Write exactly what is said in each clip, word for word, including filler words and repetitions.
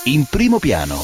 In primo piano.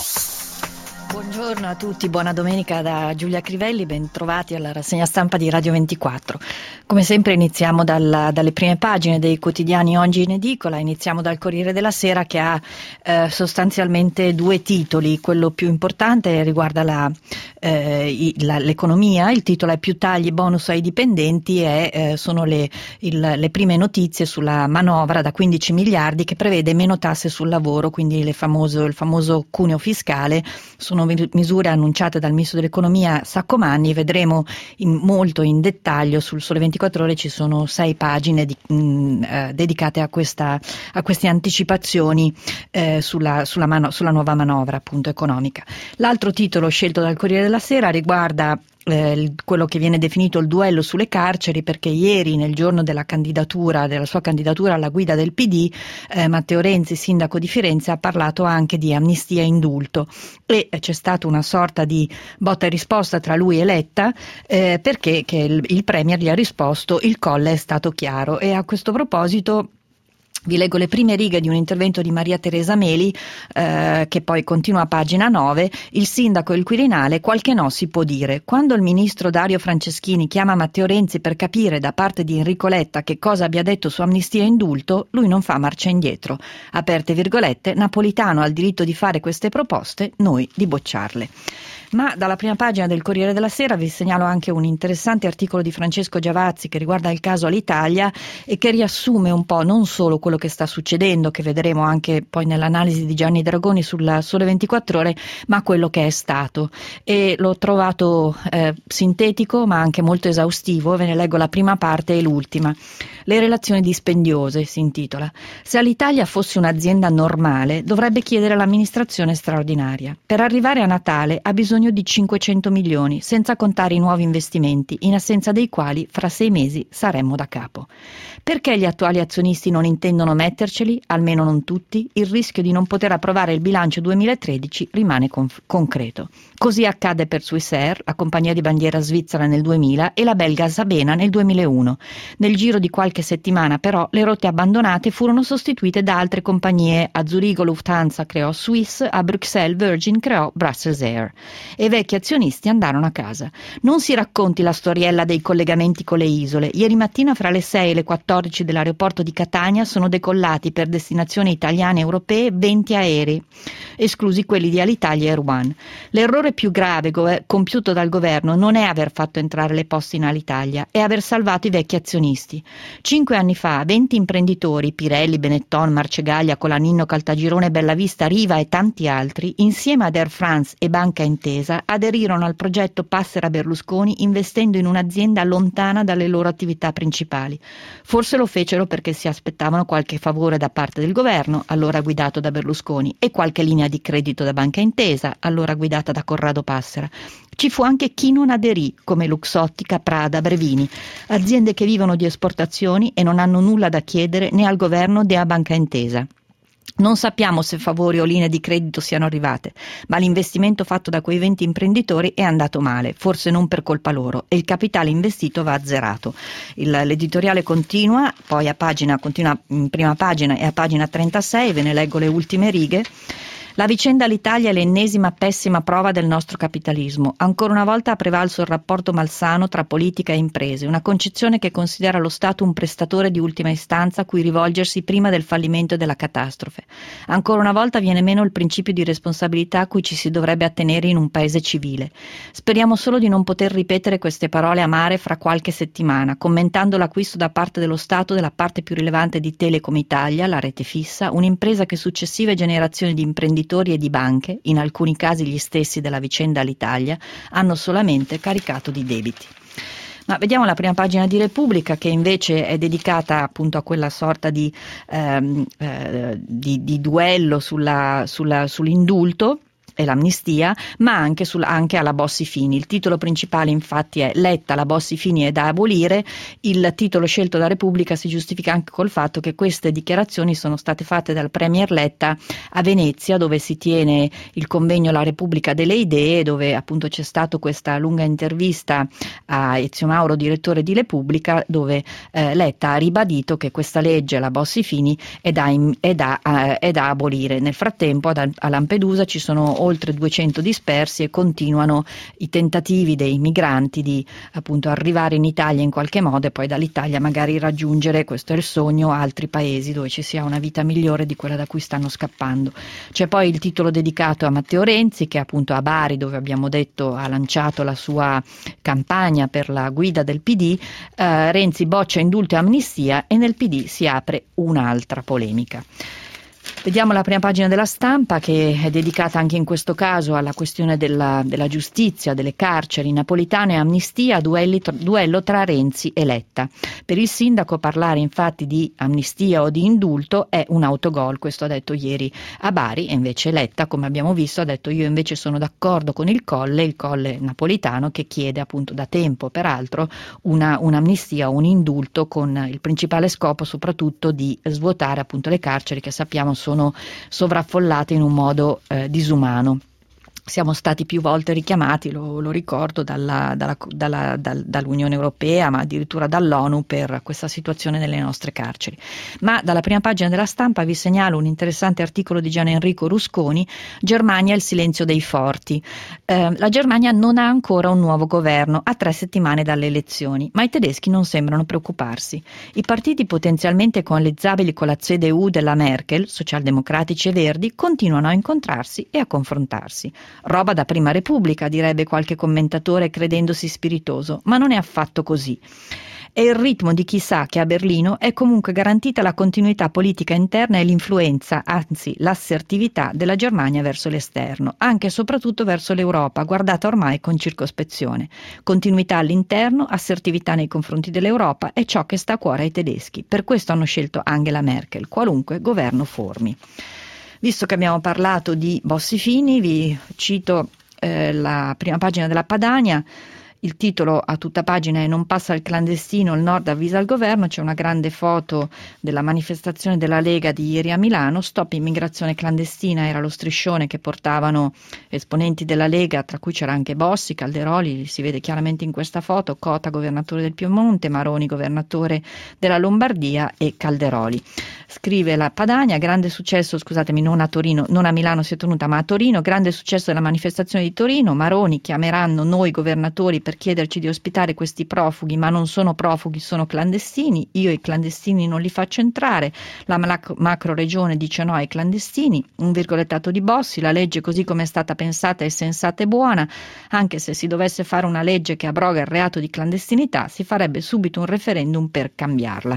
Buongiorno a tutti, buona domenica da Giulia Crivelli, ben trovati alla rassegna stampa di Radio ventiquattro. Come sempre iniziamo dalla, dalle prime pagine dei quotidiani oggi in edicola, iniziamo dal Corriere della Sera che ha eh, sostanzialmente due titoli. Quello più importante riguarda la, eh, i, la, l'economia, il titolo è più tagli, bonus ai dipendenti e eh, sono le, il, le prime notizie sulla manovra da quindici miliardi che prevede meno tasse sul lavoro, quindi le famoso, il famoso cuneo fiscale. Sono misure annunciate dal ministro dell'economia Saccomanni, vedremo in, molto in dettaglio. Sul Sole ventiquattro Ore ci sono sei pagine di, mh, eh, dedicate a, questa, a queste anticipazioni eh, sulla, sulla, mano, sulla nuova manovra appunto economica. L'altro titolo scelto dal Corriere della Sera riguarda Eh, quello che viene definito il duello sulle carceri, perché ieri, nel giorno della candidatura, della sua candidatura alla guida del P D, eh, Matteo Renzi, sindaco di Firenze, ha parlato anche di amnistia e indulto e eh, c'è stata una sorta di botta e risposta tra lui e Letta, eh, perché che il, il Premier gli ha risposto: il colle è stato chiaro. E a questo proposito vi leggo le prime righe di un intervento di Maria Teresa Meli, eh, che poi continua a pagina nove. Il sindaco e il Quirinale, qualche no si può dire. Quando il ministro Dario Franceschini chiama Matteo Renzi per capire da parte di Enrico Letta che cosa abbia detto su amnistia e indulto, lui non fa marcia indietro. Aperte virgolette, Napolitano ha il diritto di fare queste proposte, noi di bocciarle. Ma dalla prima pagina del Corriere della Sera vi segnalo anche un interessante articolo di Francesco Giavazzi che riguarda il caso Alitalia e che riassume un po' non solo quello che sta succedendo, che vedremo anche poi nell'analisi di Gianni Dragoni sulla Sole ventiquattro Ore, ma quello che è stato. E l'ho trovato eh, sintetico ma anche molto esaustivo. Ve ne leggo la prima parte e l'ultima. Le relazioni dispendiose si intitola. Se Alitalia fosse un'azienda normale dovrebbe chiedere l'amministrazione straordinaria. Per arrivare a Natale ha bisogno di cinquecento milioni, senza contare i nuovi investimenti, in assenza dei quali fra sei mesi saremmo da capo. Perché gli attuali azionisti non intendono metterceli, almeno non tutti? Il rischio di non poter approvare il bilancio duemilatredici rimane conf- concreto. Così accade per Swissair, la compagnia di bandiera svizzera nel duemila, e la belga Sabena nel duemilauno. Nel giro di qualche settimana però le rotte abbandonate furono sostituite da altre compagnie. A Zurigo Lufthansa creò Swiss, a Bruxelles Virgin creò Brussels Air. E i vecchi azionisti andarono a casa. Non si racconti la storiella dei collegamenti con le isole. Ieri mattina fra le sei e le quattordici dell'aeroporto di Catania sono decollati per destinazioni italiane e europee venti aerei, esclusi quelli di Alitalia e Air One. L'errore più grave go- compiuto dal governo non è aver fatto entrare le poste in Alitalia, è aver salvato i vecchi azionisti. Cinque anni fa venti imprenditori, Pirelli, Benetton, Marcegaglia, Colaninno, Caltagirone, Bellavista, Riva e tanti altri, insieme ad Air France e Banca Intesa, aderirono al progetto Passera Berlusconi investendo in un'azienda lontana dalle loro attività principali. Forse lo fecero perché si aspettavano qualche favore da parte del governo, allora guidato da Berlusconi, e qualche linea di credito da Banca Intesa, allora guidata da Corrado Passera. Ci fu anche chi non aderì, come Luxottica, Prada, Brevini, aziende che vivono di esportazioni e non hanno nulla da chiedere né al governo né a Banca Intesa. Non sappiamo se favori o linee di credito siano arrivate, ma l'investimento fatto da quei venti imprenditori è andato male, forse non per colpa loro, e il capitale investito va azzerato. Il, l'editoriale continua, poi a pagina, continua in prima pagina e a pagina trentasei, ve ne leggo le ultime righe. La vicenda Alitalia è l'ennesima pessima prova del nostro capitalismo. Ancora una volta ha prevalso il rapporto malsano tra politica e imprese, una concezione che considera lo Stato un prestatore di ultima istanza a cui rivolgersi prima del fallimento e della catastrofe. Ancora una volta viene meno il principio di responsabilità a cui ci si dovrebbe attenere in un paese civile. Speriamo solo di non poter ripetere queste parole amare fra qualche settimana, commentando l'acquisto da parte dello Stato della parte più rilevante di Telecom Italia, la rete fissa, un'impresa che successive generazioni di imprenditori e di banche, in alcuni casi gli stessi della vicenda Alitalia, hanno solamente caricato di debiti. Ma vediamo la prima pagina di Repubblica, che invece è dedicata appunto a quella sorta di, ehm, eh, di, di duello sulla, sulla, sull'indulto. e l'amnistia, ma anche, sul, anche alla Bossi-Fini. Il titolo principale infatti è Letta, la Bossi-Fini è da abolire. Il titolo scelto da Repubblica si giustifica anche col fatto che queste dichiarazioni sono state fatte dal Premier Letta a Venezia, dove si tiene il convegno La Repubblica delle Idee, dove appunto c'è stata questa lunga intervista a Ezio Mauro, direttore di Repubblica, dove eh, Letta ha ribadito che questa legge, la Bossi-Fini, è da, è da, eh, è da abolire. Nel frattempo ad, a Lampedusa ci sono oltre duecento dispersi e continuano i tentativi dei migranti di appunto arrivare in Italia in qualche modo e poi dall'Italia magari raggiungere, questo è il sogno, altri paesi dove ci sia una vita migliore di quella da cui stanno scappando. C'è poi il titolo dedicato a Matteo Renzi, che appunto a Bari, dove abbiamo detto ha lanciato la sua campagna per la guida del P D, eh, Renzi boccia indulto e amnistia e nel P D si apre un'altra polemica. Vediamo la prima pagina della Stampa, che è dedicata anche in questo caso alla questione della, della giustizia, delle carceri, Napolitano e amnistia, duelli, duello tra Renzi e Letta. Per il sindaco parlare infatti di amnistia o di indulto è un autogol, questo ha detto ieri a Bari, e invece Letta, come abbiamo visto, ha detto io invece sono d'accordo con il Colle, il Colle napolitano, che chiede appunto da tempo peraltro una, un'amnistia o un indulto con il principale scopo soprattutto di svuotare appunto le carceri che sappiamo sono sovraffollate in un modo eh, disumano. Siamo stati più volte richiamati, lo, lo ricordo, dalla, dalla, dalla, dal, dall'Unione Europea, ma addirittura dall'ONU, per questa situazione nelle nostre carceri. Ma dalla prima pagina della Stampa vi segnalo un interessante articolo di Gian Enrico Rusconi, Germania, il silenzio dei forti. Eh, la Germania non ha ancora un nuovo governo, a tre settimane dalle elezioni, ma i tedeschi non sembrano preoccuparsi. I partiti potenzialmente coalizzabili con la C D U della Merkel, socialdemocratici e verdi, continuano a incontrarsi e a confrontarsi. Roba da prima Repubblica, direbbe qualche commentatore credendosi spiritoso, ma non è affatto così. È il ritmo di chi sa che a Berlino è comunque garantita la continuità politica interna e l'influenza, anzi l'assertività della Germania verso l'esterno, anche e soprattutto verso l'Europa, guardata ormai con circospezione. Continuità all'interno, assertività nei confronti dell'Europa è ciò che sta a cuore ai tedeschi. Per questo hanno scelto Angela Merkel, qualunque governo formi. Visto che abbiamo parlato di Bossi-Fini, vi cito eh, la prima pagina della Padania. Il titolo a tutta pagina è Non passa il clandestino, il Nord avvisa il governo. C'è una grande foto della manifestazione della Lega di ieri a Milano. Stop immigrazione clandestina era lo striscione che portavano esponenti della Lega, tra cui c'era anche Bossi, Calderoli, li si vede chiaramente in questa foto, Cota governatore del Piemonte, Maroni governatore della Lombardia e Calderoli. Scrive la Padania, grande successo, scusatemi, non a Torino, non a Milano si è tenuta, ma a Torino, grande successo della manifestazione di Torino. Maroni, chiameranno noi governatori per chiederci di ospitare questi profughi, ma non sono profughi, sono clandestini. Io i clandestini non li faccio entrare. La macro regione dice no ai clandestini. Un virgolettato di Bossi, la legge così come è stata pensata è sensata e buona, anche se si dovesse fare una legge che abroga il reato di clandestinità, si farebbe subito un referendum per cambiarla.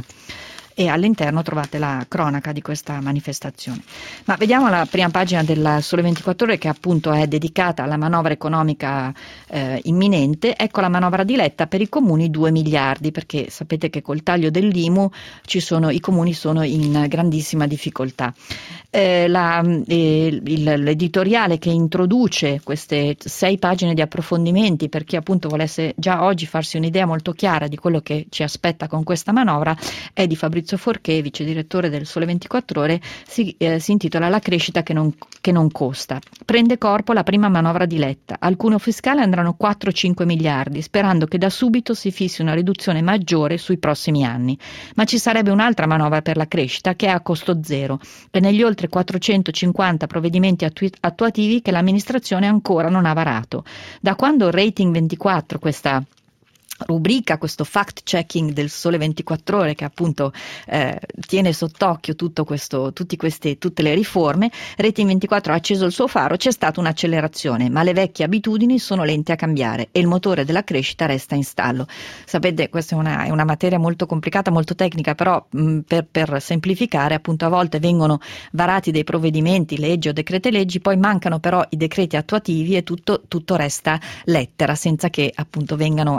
E all'interno trovate la cronaca di questa manifestazione. Ma vediamo la prima pagina del Sole ventiquattro Ore, che appunto è dedicata alla manovra economica eh, imminente. Ecco la manovra di Letta: per i comuni due miliardi, perché sapete che col taglio dell'I M U ci sono, i comuni sono in grandissima difficoltà. Eh, la, eh, il, l'editoriale che introduce queste sei pagine di approfondimenti, per chi appunto volesse già oggi farsi un'idea molto chiara di quello che ci aspetta con questa manovra, è di Fabrizio Forché, vice direttore del Sole ventiquattro Ore. Si, eh, si intitola La crescita che non, che non costa. Prende corpo la prima manovra di Letta. Al cuneo fiscale andranno quattro cinque miliardi, sperando che da subito si fissi una riduzione maggiore sui prossimi anni. Ma ci sarebbe un'altra manovra per la crescita che è a costo zero, e negli oltre quattrocentocinquanta provvedimenti attu- attuativi che l'amministrazione ancora non ha varato. Da quando Rating ventiquattro, questa rubrica, questo fact checking del Sole ventiquattro Ore, che appunto eh, tiene sott'occhio tutto questo, tutti queste, tutte le riforme, Rating ventiquattro ha acceso il suo faro, c'è stata un'accelerazione, ma le vecchie abitudini sono lente a cambiare e il motore della crescita resta in stallo. Sapete, questa è una, è una materia molto complicata, molto tecnica, però mh, per, per semplificare, appunto, a volte vengono varati dei provvedimenti, leggi o decreti leggi, poi mancano però i decreti attuativi e tutto, tutto resta lettera senza che appunto vengano attuati.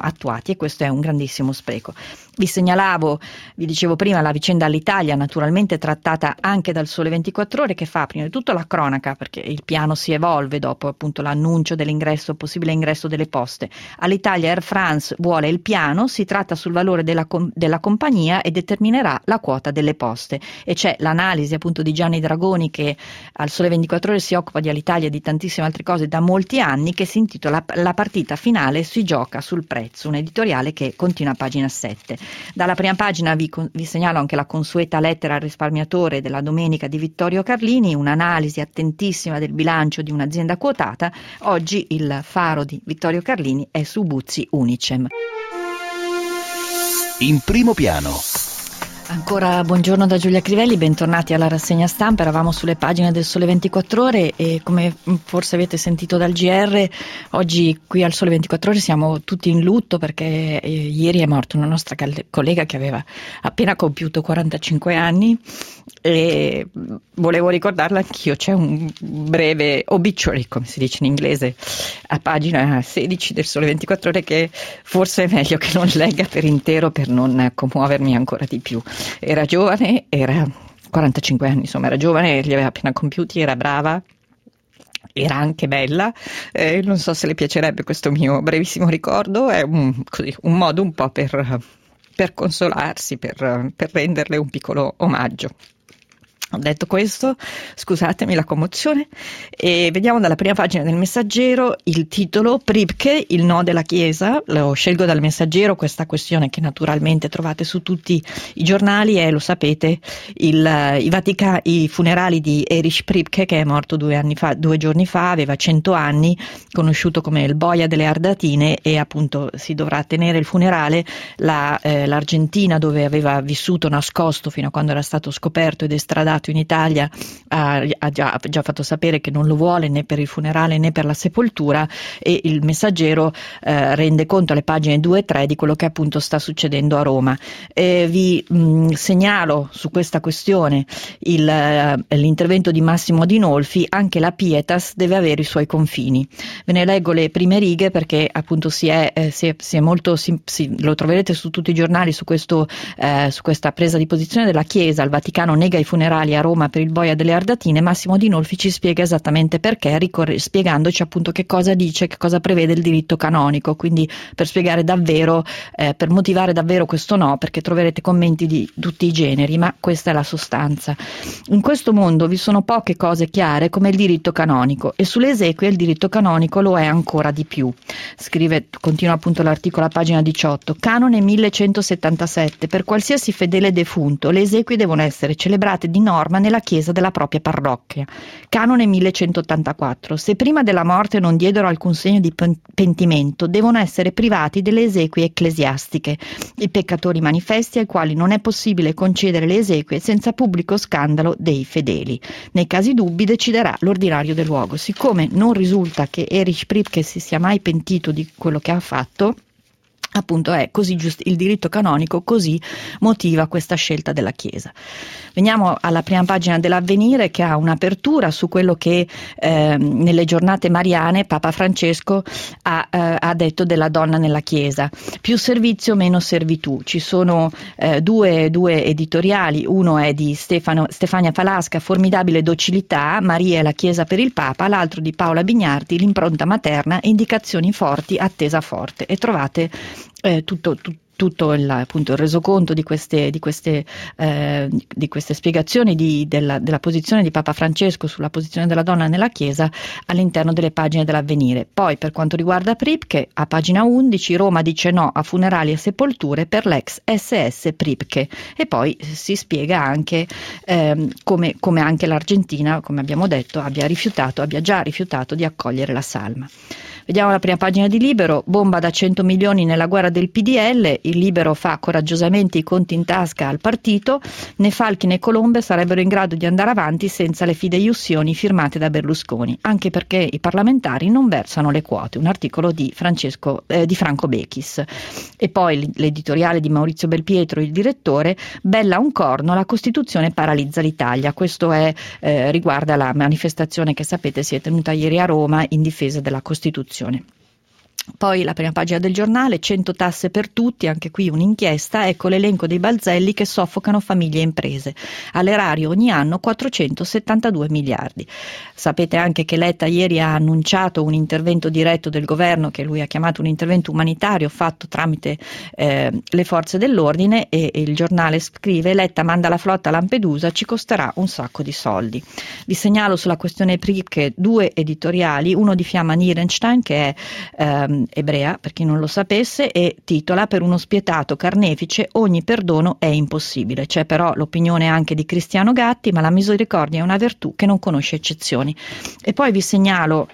privati, e questo è un grandissimo spreco. Vi segnalavo, vi dicevo prima, la vicenda all'Italia, naturalmente trattata anche dal Sole ventiquattro Ore, che fa prima di tutto la cronaca, perché il piano si evolve dopo appunto l'annuncio dell'ingresso, possibile ingresso delle poste. All'Italia Air France vuole il piano, si tratta sul valore della, com- della compagnia e determinerà la quota delle poste. E c'è l'analisi appunto di Gianni Dragoni, che al Sole ventiquattro Ore si occupa di Alitalia e di tantissime altre cose da molti anni, che si intitola La partita finale si gioca sul prezzo, un editoriale che continua a pagina sette. Dalla prima pagina vi, vi segnalo anche la consueta lettera al risparmiatore della domenica di Vittorio Carlini, un'analisi attentissima del bilancio di un'azienda quotata. Oggi il faro di Vittorio Carlini è su Buzzi Unicem. In primo piano. Ancora buongiorno da Giulia Crivelli, bentornati alla rassegna stampa. Eravamo sulle pagine del Sole ventiquattro Ore e, come forse avete sentito dal G R, oggi qui al Sole ventiquattro Ore siamo tutti in lutto perché eh, ieri è morta una nostra collega che aveva appena compiuto quarantacinque anni, e volevo ricordarla anch'io. C'è un breve obituary, come si dice in inglese, a pagina sedici del Sole ventiquattro Ore, che forse è meglio che non legga per intero per non commuovermi ancora di più. Era giovane, era quarantacinque anni, insomma era giovane, li aveva appena compiuti, era brava, era anche bella, eh, non so se le piacerebbe questo mio brevissimo ricordo, è un, così, un modo un po' per, per consolarsi, per, per renderle un piccolo omaggio. Ho detto questo, scusatemi la commozione, e vediamo dalla prima pagina del Messaggero il titolo: Pripke, il no della Chiesa. Lo scelgo dal Messaggero, questa questione che naturalmente trovate su tutti i giornali è, lo sapete, il, i, Vatica, i funerali di Erich Pripke, che è morto due anni fa, due giorni fa, aveva cento anni, conosciuto come il boia delle Ardatine, e appunto si dovrà tenere il funerale. La, eh, l'Argentina, dove aveva vissuto nascosto fino a quando era stato scoperto ed estradato in Italia, ha, ha, già, ha già fatto sapere che non lo vuole né per il funerale né per la sepoltura, e il Messaggero eh, rende conto alle pagine due e tre di quello che appunto sta succedendo a Roma. E vi mh, segnalo su questa questione il, uh, l'intervento di Massimo Adinolfi: anche la Pietas deve avere i suoi confini. Ve ne leggo le prime righe perché appunto si è, eh, si è, si è molto, si, si, lo troverete su tutti i giornali, su, questo, eh, su questa presa di posizione della Chiesa. Il Vaticano nega i funerali a Roma per il boia delle Ardatine. Massimo Adinolfi ci spiega esattamente perché, ricorre, spiegandoci appunto che cosa dice, che cosa prevede il diritto canonico, quindi per spiegare davvero, eh, per motivare davvero questo no, perché troverete commenti di tutti i generi, ma questa è la sostanza. In questo mondo vi sono poche cose chiare come il diritto canonico, e sulle esequie il diritto canonico lo è ancora di più. Scrive, continua appunto l'articolo a pagina diciotto: Canone millecentosettantasette. Per qualsiasi fedele defunto le esequie devono essere celebrate di norma nella chiesa della propria parrocchia. Canone millecentottantaquattro. Se prima della morte non diedero alcun segno di pentimento, devono essere privati delle esequie ecclesiastiche i peccatori manifesti, ai quali non è possibile concedere le esequie senza pubblico scandalo dei fedeli. Nei casi dubbi deciderà l'ordinario del luogo. Siccome non risulta che Erich Pripke si sia mai pentito di quello che ha fatto, appunto è così giusto, il diritto canonico così motiva questa scelta della Chiesa. Veniamo alla prima pagina dell'Avvenire, che ha un'apertura su quello che eh, nelle giornate mariane Papa Francesco ha, eh, ha detto della donna nella Chiesa: più servizio, meno servitù. Ci sono eh, due, due editoriali, uno è di Stefano, Stefania Falasca, Formidabile docilità, Maria e la Chiesa per il Papa, l'altro di Paola Bignardi, L'impronta materna, indicazioni forti, attesa forte, e trovate eh, tutto, tutto tutto il, appunto, il resoconto di queste, di queste, eh, di queste spiegazioni di, della, della posizione di Papa Francesco sulla posizione della donna nella Chiesa all'interno delle pagine dell'Avvenire. Poi, per quanto riguarda Pripke, a pagina undici, Roma dice no a funerali e sepolture per l'ex S S Pripke, e poi si spiega anche ehm, come, come anche l'Argentina, come abbiamo detto, abbia rifiutato, abbia già rifiutato di accogliere la salma. Vediamo la prima pagina di Libero: bomba da cento milioni nella guerra del P D L. Il Libero fa coraggiosamente i conti in tasca al partito. Né Falchi né Colombe sarebbero in grado di andare avanti senza le fideiussioni firmate da Berlusconi, anche perché i parlamentari non versano le quote. Un articolo di, Francesco, eh, di Franco Bechis. E poi l'editoriale di Maurizio Belpietro, il direttore: bella un corno, la Costituzione paralizza l'Italia. Questo è, eh, riguarda la manifestazione che sapete si è tenuta ieri a Roma in difesa della Costituzione. Poi la prima pagina del giornale, cento tasse per tutti, anche qui un'inchiesta, ecco l'elenco dei balzelli che soffocano famiglie e imprese. All'erario ogni anno quattrocentosettantadue miliardi. Sapete anche che Letta ieri ha annunciato un intervento diretto del governo, che lui ha chiamato un intervento umanitario fatto tramite eh, le forze dell'ordine, e, e il giornale scrive: Letta manda la flotta a Lampedusa, ci costerà un sacco di soldi. Vi segnalo sulla questione Pripke due editoriali, uno di Fiamma Nierenstein, che è ehm, ebrea, per chi non lo sapesse, e titola: per uno spietato carnefice ogni perdono è impossibile. C'è però l'opinione anche di Cristiano Gatti, ma la misericordia è una virtù che non conosce eccezioni. E poi vi segnalo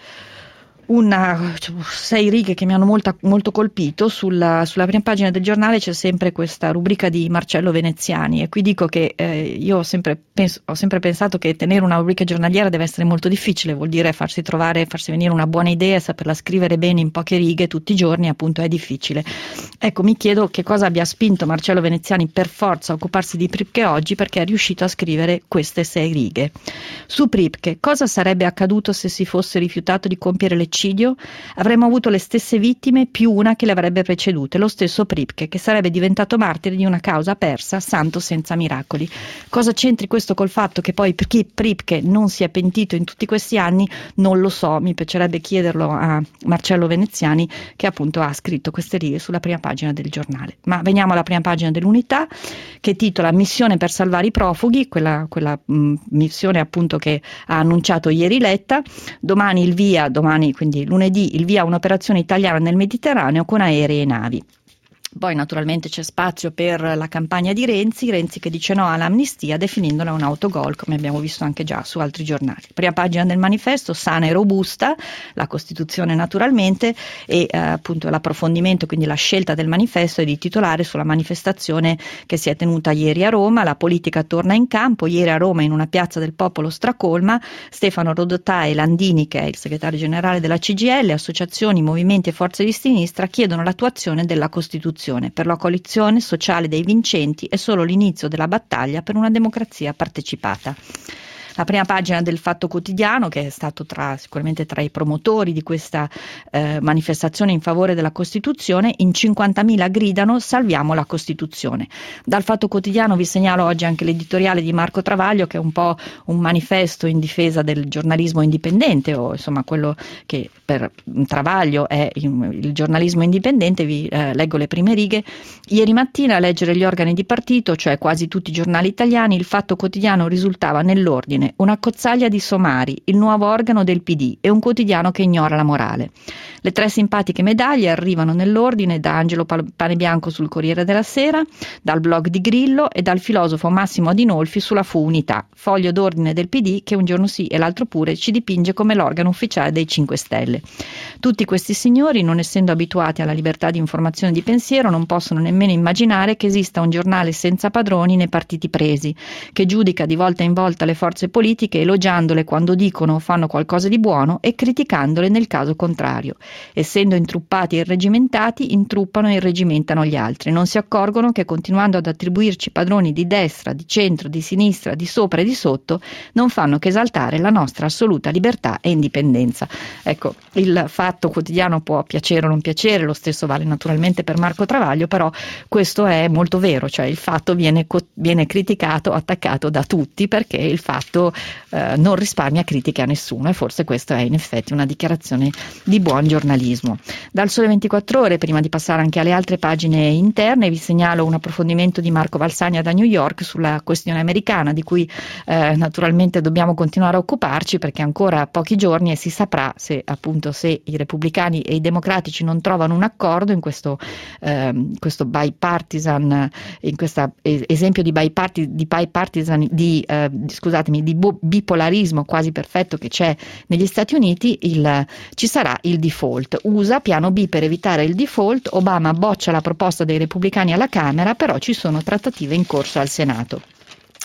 una, cioè, sei righe che mi hanno molta, molto colpito. Sulla, sulla prima pagina del giornale c'è sempre questa rubrica di Marcello Veneziani, e qui dico che eh, io ho sempre, penso, ho sempre pensato che tenere una rubrica giornaliera deve essere molto difficile, vuol dire farsi trovare, farsi venire una buona idea, saperla scrivere bene in poche righe tutti i giorni, appunto è difficile. Ecco, mi chiedo che cosa abbia spinto Marcello Veneziani per forza a occuparsi di Pripke oggi, perché è riuscito a scrivere queste sei righe. Su Pripke, cosa sarebbe accaduto se si fosse rifiutato di compiere l'eccidio? Avremmo avuto le stesse vittime più una che le avrebbe precedute, lo stesso Pripke, che sarebbe diventato martire di una causa persa, santo senza miracoli. Cosa c'entri questo col fatto che poi perché Pripke non si è pentito in tutti questi anni non lo so, mi piacerebbe chiederlo a Marcello Veneziani, che appunto ha scritto queste righe sulla prima pagina del giornale. Ma veniamo alla prima pagina dell'Unità, che titola Missione per salvare i profughi, quella, quella mh, missione appunto che ha annunciato ieri Letta. Domani il via, domani quindi lunedì, il via a un'operazione italiana nel Mediterraneo con aerei e navi. Poi naturalmente c'è spazio per la campagna di Renzi, Renzi che dice no all'amnistia definendola un autogol, come abbiamo visto anche già su altri giornali. Prima pagina del manifesto, sana e robusta, la Costituzione naturalmente, e eh, appunto l'approfondimento, quindi la scelta del manifesto è di titolare sulla manifestazione che si è tenuta ieri a Roma. La politica torna in campo, ieri a Roma in una piazza del popolo stracolma, Stefano Rodotà e Landini, che è il segretario generale della C G I L, associazioni, movimenti e forze di sinistra chiedono l'attuazione della Costituzione. Per la coalizione sociale dei vincenti è solo l'inizio della battaglia per una democrazia partecipata. La prima pagina del Fatto Quotidiano, che è stato tra, sicuramente tra i promotori di questa eh, manifestazione in favore della Costituzione, in cinquantamila gridano salviamo la Costituzione. Dal Fatto Quotidiano vi segnalo oggi anche l'editoriale di Marco Travaglio, che è un po' un manifesto in difesa del giornalismo indipendente, o insomma quello che per Travaglio è il giornalismo indipendente. Vi eh, leggo le prime righe. Ieri mattina a leggere gli organi di partito, cioè quasi tutti i giornali italiani, il Fatto Quotidiano risultava nell'ordine: una cozzaglia di somari, il nuovo organo del P D e un quotidiano che ignora la morale. Le tre simpatiche medaglie arrivano nell'ordine da Angelo Panebianco sul Corriere della Sera, dal blog di Grillo e dal filosofo Massimo Adinolfi sulla Fu Unità, foglio d'ordine del P D che un giorno sì e l'altro pure ci dipinge come l'organo ufficiale dei cinque Stelle. Tutti questi signori, non essendo abituati alla libertà di informazione e di pensiero, non possono nemmeno immaginare che esista un giornale senza padroni né partiti presi, che giudica di volta in volta le forze politiche elogiandole quando dicono o fanno qualcosa di buono e criticandole nel caso contrario. Essendo intruppati e irregimentati, intruppano e irregimentano gli altri. Non si accorgono che continuando ad attribuirci padroni di destra, di centro, di sinistra, di sopra e di sotto, non fanno che esaltare la nostra assoluta libertà e indipendenza. Ecco, il Fatto Quotidiano può piacere o non piacere, lo stesso vale naturalmente per Marco Travaglio, però questo è molto vero, cioè il Fatto viene, viene criticato, attaccato da tutti, perché il Fatto eh, non risparmia critiche a nessuno, e forse questa è in effetti una dichiarazione di buon giornalismo. Dal Sole ventiquattro Ore, prima di passare anche alle altre pagine interne, vi segnalo un approfondimento di Marco Valsagna da New York sulla questione americana, di cui eh, naturalmente dobbiamo continuare a occuparci, perché ancora pochi giorni e si saprà se appunto se i repubblicani e i democratici non trovano un accordo in questo, eh, questo bipartisan, in questo esempio di bipartisan, di, bipartisan, di eh, scusatemi, di bipolarismo quasi perfetto che c'è negli Stati Uniti, il, ci sarà il default. U S A, piano B per evitare il default, Obama boccia la proposta dei repubblicani alla Camera, però ci sono trattative in corso al Senato.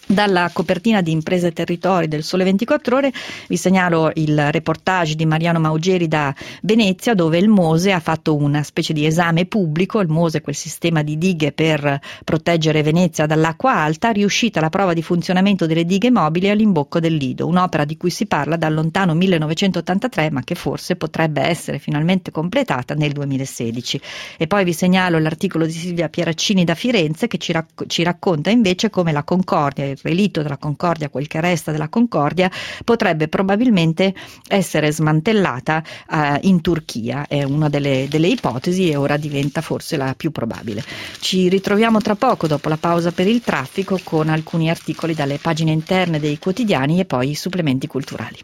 Dalla copertina di Imprese e Territori del Sole ventiquattro Ore vi segnalo il reportage di Mariano Maugeri da Venezia, dove il MOSE ha fatto una specie di esame pubblico. Il MOSE è quel sistema di dighe per proteggere Venezia dall'acqua alta, riuscita la prova di funzionamento delle dighe mobili all'imbocco del Lido, un'opera di cui si parla dal lontano millenovecentottantatré, ma che forse potrebbe essere finalmente completata nel duemilasedici. E poi vi segnalo l'articolo di Silvia Pieraccini da Firenze, che ci, rac- ci racconta invece come la Concordia, il relitto della Concordia, quel che resta della Concordia, potrebbe probabilmente essere smantellata eh, in Turchia. È una delle, delle ipotesi e ora diventa forse la più probabile. Ci ritroviamo tra poco, dopo la pausa per il traffico, con alcuni articoli dalle pagine interne dei quotidiani e poi i supplementi culturali.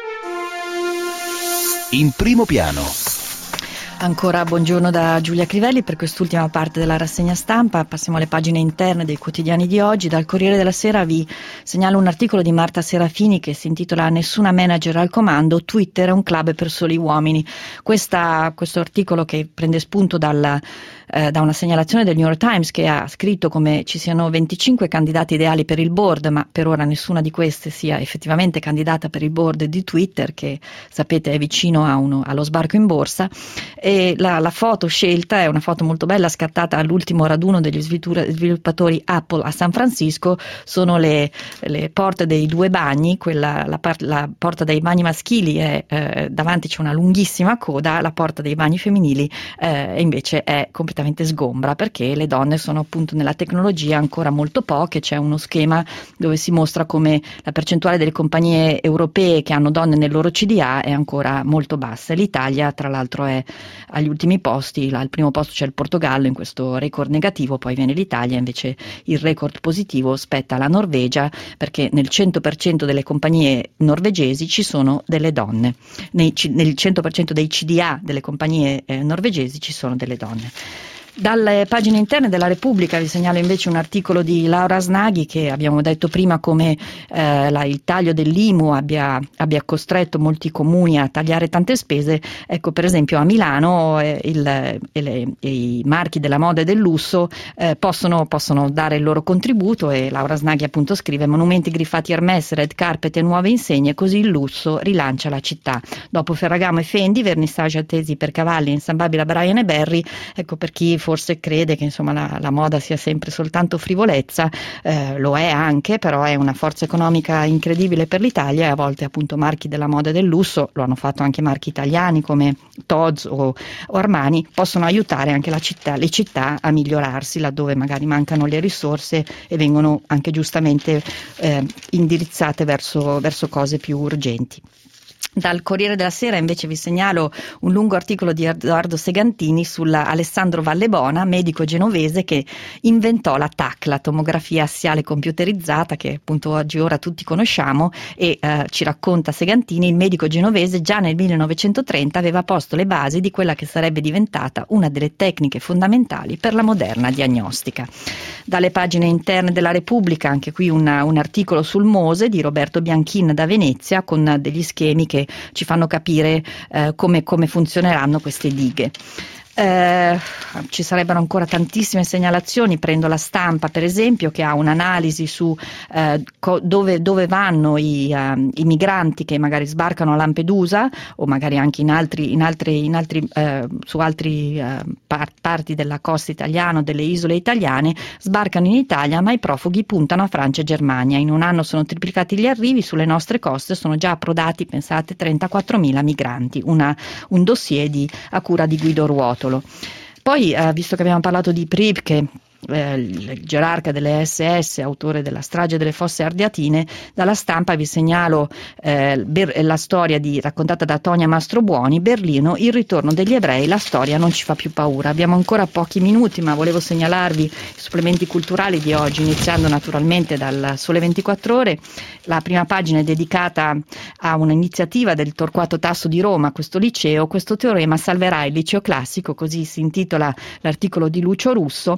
In primo piano. Ancora buongiorno da Giulia Crivelli per quest'ultima parte della rassegna stampa. Passiamo alle pagine interne dei quotidiani di oggi. Dal Corriere della Sera vi segnalo un articolo di Marta Serafini che si intitola "Nessuna manager al comando, Twitter è un club per soli uomini". Questa, questo articolo, che prende spunto dal, eh, da una segnalazione del New York Times, che ha scritto come ci siano venticinque candidati ideali per il board, ma per ora nessuna di queste sia effettivamente candidata per il board di Twitter, che sapete è vicino a uno, allo sbarco in borsa. E la, la foto scelta è una foto molto bella, scattata all'ultimo raduno degli sviluppatori Apple a San Francisco. Sono le, le porte dei due bagni, quella, la, par, la porta dei bagni maschili è eh, davanti c'è una lunghissima coda, la porta dei bagni femminili eh, invece è completamente sgombra, perché le donne sono appunto nella tecnologia ancora molto poche. C'è uno schema dove si mostra come la percentuale delle compagnie europee che hanno donne nel loro C D A è ancora molto bassa. L'Italia tra l'altro è agli ultimi posti, là, al primo posto c'è il Portogallo in questo record negativo, poi viene l'Italia, invece il record positivo spetta alla Norvegia, perché nel cento per cento delle compagnie norvegesi ci sono delle donne, Nei, nel cento per cento dei C D A delle compagnie eh, norvegesi ci sono delle donne. Dalle pagine interne della Repubblica vi segnalo invece un articolo di Laura Snaghi, che abbiamo detto prima come eh, la, il taglio dell'I M U abbia, abbia costretto molti comuni a tagliare tante spese. Ecco, per esempio a Milano eh, il, e le, e i marchi della moda e del lusso eh, possono, possono dare il loro contributo, e Laura Snaghi appunto scrive: monumenti griffati Hermès, red carpet e nuove insegne, così il lusso rilancia la città. Dopo Ferragamo e Fendi, vernissage attesi per cavalli, insambabile a Brian e Berry. Ecco, per chi forse crede che insomma la, la moda sia sempre soltanto frivolezza, eh, lo è anche, però è una forza economica incredibile per l'Italia, e a volte appunto marchi della moda e del lusso, lo hanno fatto anche marchi italiani come Tod's o, o Armani, possono aiutare anche la città, le città a migliorarsi laddove magari mancano le risorse e vengono anche giustamente eh, indirizzate verso, verso cose più urgenti. Dal Corriere della Sera invece vi segnalo un lungo articolo di Edoardo Segantini sulla Alessandro Vallebona, medico genovese che inventò la T A C, la tomografia assiale computerizzata, che appunto oggi ora tutti conosciamo, e eh, ci racconta Segantini: il medico genovese già nel millenovecentotrenta aveva posto le basi di quella che sarebbe diventata una delle tecniche fondamentali per la moderna diagnostica. Dalle pagine interne della Repubblica anche qui una, un articolo sul MOSE di Roberto Bianchin da Venezia, con degli schemi che ci fanno capire eh, come, come funzioneranno queste dighe. Eh, ci sarebbero ancora tantissime segnalazioni. Prendo La Stampa per esempio, che ha un'analisi su eh, co- dove, dove vanno i, uh, i migranti che magari sbarcano a Lampedusa o magari anche in altri, in altri, in altri, eh, su altri eh, par- parti della costa italiana o delle isole italiane, sbarcano in Italia, ma i profughi puntano a Francia e Germania. In un anno sono triplicati gli arrivi, sulle nostre coste sono già approdati, pensate, trentaquattromila migranti, una, un dossier di, a cura di Guido Ruotolo. Poi, eh, visto che abbiamo parlato di Pripke, eh, il gerarca delle S S, autore della strage delle Fosse Ardeatine, dalla Stampa vi segnalo eh, ber- la storia di, raccontata da Tonia Mastrobuoni, Berlino, il ritorno degli ebrei, la storia non ci fa più paura. Abbiamo ancora pochi minuti, ma volevo segnalarvi i supplementi culturali di oggi, iniziando naturalmente dal Sole ventiquattro Ore. La prima pagina è dedicata a un'iniziativa del Torquato Tasso di Roma, questo liceo. Questo teorema salverà il liceo classico, così si intitola l'articolo di Lucio Russo. Al Torquato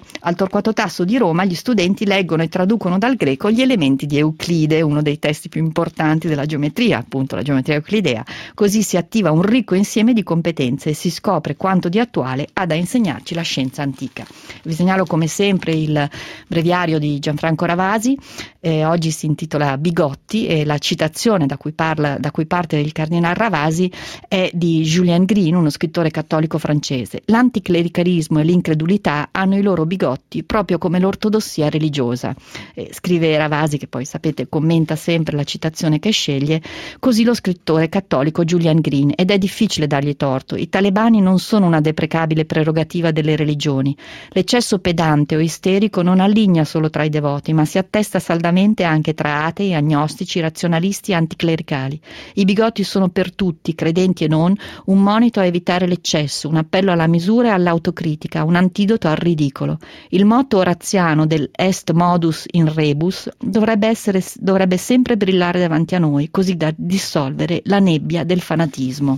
Torquato Tasso di Roma gli studenti leggono e traducono dal greco gli elementi di Euclide, uno dei testi più importanti della geometria, appunto la geometria euclidea. Così si attiva un ricco insieme di competenze e si scopre quanto di attuale ha da insegnarci la scienza antica. Vi segnalo come sempre il breviario di Gianfranco Ravasi, eh, oggi si intitola Bigotti e la citazione da cui, parla, da cui parte il cardinal Ravasi è di Julien Green, uno scrittore cattolico francese. L'anticlericalismo e l'incredulità hanno i loro bigotti proprio come l'ortodossia religiosa. Eh, scrive Ravasi, che poi sapete commenta sempre la citazione che sceglie, così lo scrittore cattolico Julien Green, ed è difficile dargli torto. I talebani non sono una deprecabile prerogativa delle religioni. L'eccesso pedante o isterico non alligna solo tra i devoti, ma si attesta saldamente anche tra atei, agnostici, razionalisti e anticlericali. I bigotti sono per tutti, credenti e non, un monito a evitare l'eccesso, un appello alla misura e all'autocritica, un antidoto al ridicolo. Il motto oraziano del est modus in rebus dovrebbe, essere, dovrebbe sempre brillare davanti a noi, così da dissolvere la nebbia del fanatismo.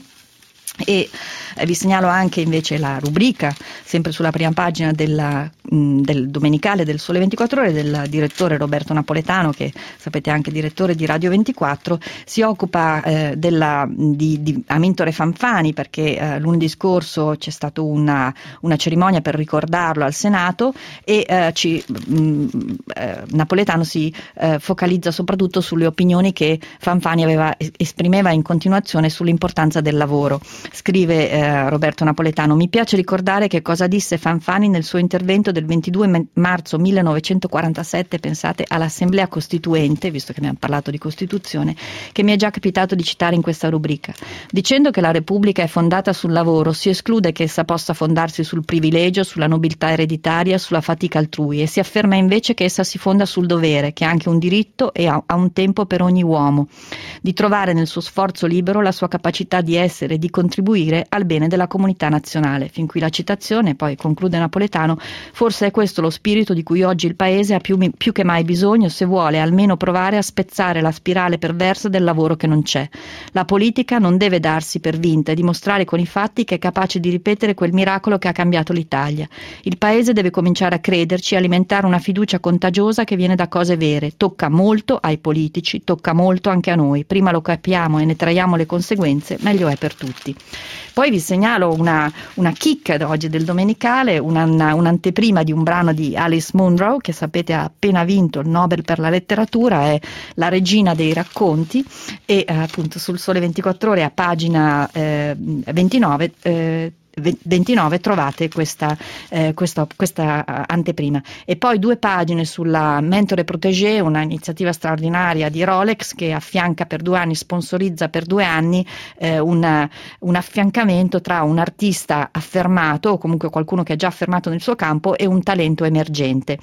E eh, vi segnalo anche invece la rubrica, sempre sulla prima pagina della, mh, del domenicale del Sole ventiquattro Ore, del direttore Roberto Napoletano, che sapete anche direttore di Radio ventiquattro. Si occupa eh, della, di, di Amintore Fanfani, perché eh, lunedì scorso c'è stata una, una cerimonia per ricordarlo al Senato e eh, ci, mh, eh, Napoletano si eh, focalizza soprattutto sulle opinioni che Fanfani aveva, esprimeva in continuazione sull'importanza del lavoro. Scrive eh, Roberto Napoletano: mi piace ricordare che cosa disse Fanfani nel suo intervento del ventidue marzo millenovecentoquarantasette, pensate, all'Assemblea Costituente, visto che abbiamo parlato di Costituzione, che mi è già capitato di citare in questa rubrica. Dicendo che la Repubblica è fondata sul lavoro, si esclude che essa possa fondarsi sul privilegio, sulla nobiltà ereditaria, sulla fatica altrui, e si afferma invece che essa si fonda sul dovere, che è anche un diritto e ha, ha un tempo per ogni uomo, di trovare nel suo sforzo libero la sua capacità di essere e di contribuire al bene della comunità nazionale. Fin qui la citazione, poi conclude Napoletano: forse è questo lo spirito di cui oggi il Paese ha più, più che mai bisogno, se vuole almeno provare a spezzare la spirale perversa del lavoro che non c'è. La politica non deve darsi per vinta e dimostrare con i fatti che è capace di ripetere quel miracolo che ha cambiato l'Italia. Il Paese deve cominciare a crederci e alimentare una fiducia contagiosa che viene da cose vere. Tocca molto ai politici, tocca molto anche a noi. Prima lo capiamo e ne traiamo le conseguenze, meglio è per tutti. Poi vi segnalo una, una chicca oggi del domenicale, una, una, un'anteprima di un brano di Alice Munro, che sapete ha appena vinto il Nobel per la letteratura, è la regina dei racconti, e eh, appunto sul Sole ventiquattro Ore a pagina eh, ventinove eh, ventinove trovate questa, eh, questa, questa anteprima. E poi due pagine sulla Mentore Protégé, una iniziativa straordinaria di Rolex che affianca per due anni, sponsorizza per due anni eh, una, un affiancamento tra un artista affermato, o comunque qualcuno che è già affermato nel suo campo, e un talento emergente.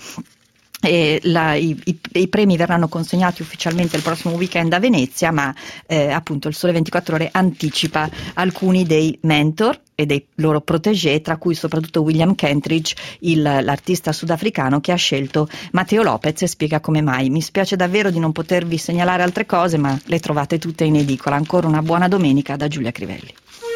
E la, i, i, i premi verranno consegnati ufficialmente il prossimo weekend a Venezia, ma eh, appunto il Sole ventiquattro Ore anticipa alcuni dei mentor e dei loro protégé, tra cui soprattutto William Kentridge, il, l'artista sudafricano che ha scelto Matteo Lopez, e spiega come mai. Mi spiace davvero di non potervi segnalare altre cose, ma le trovate tutte in edicola. Ancora una buona domenica da Giulia Crivelli.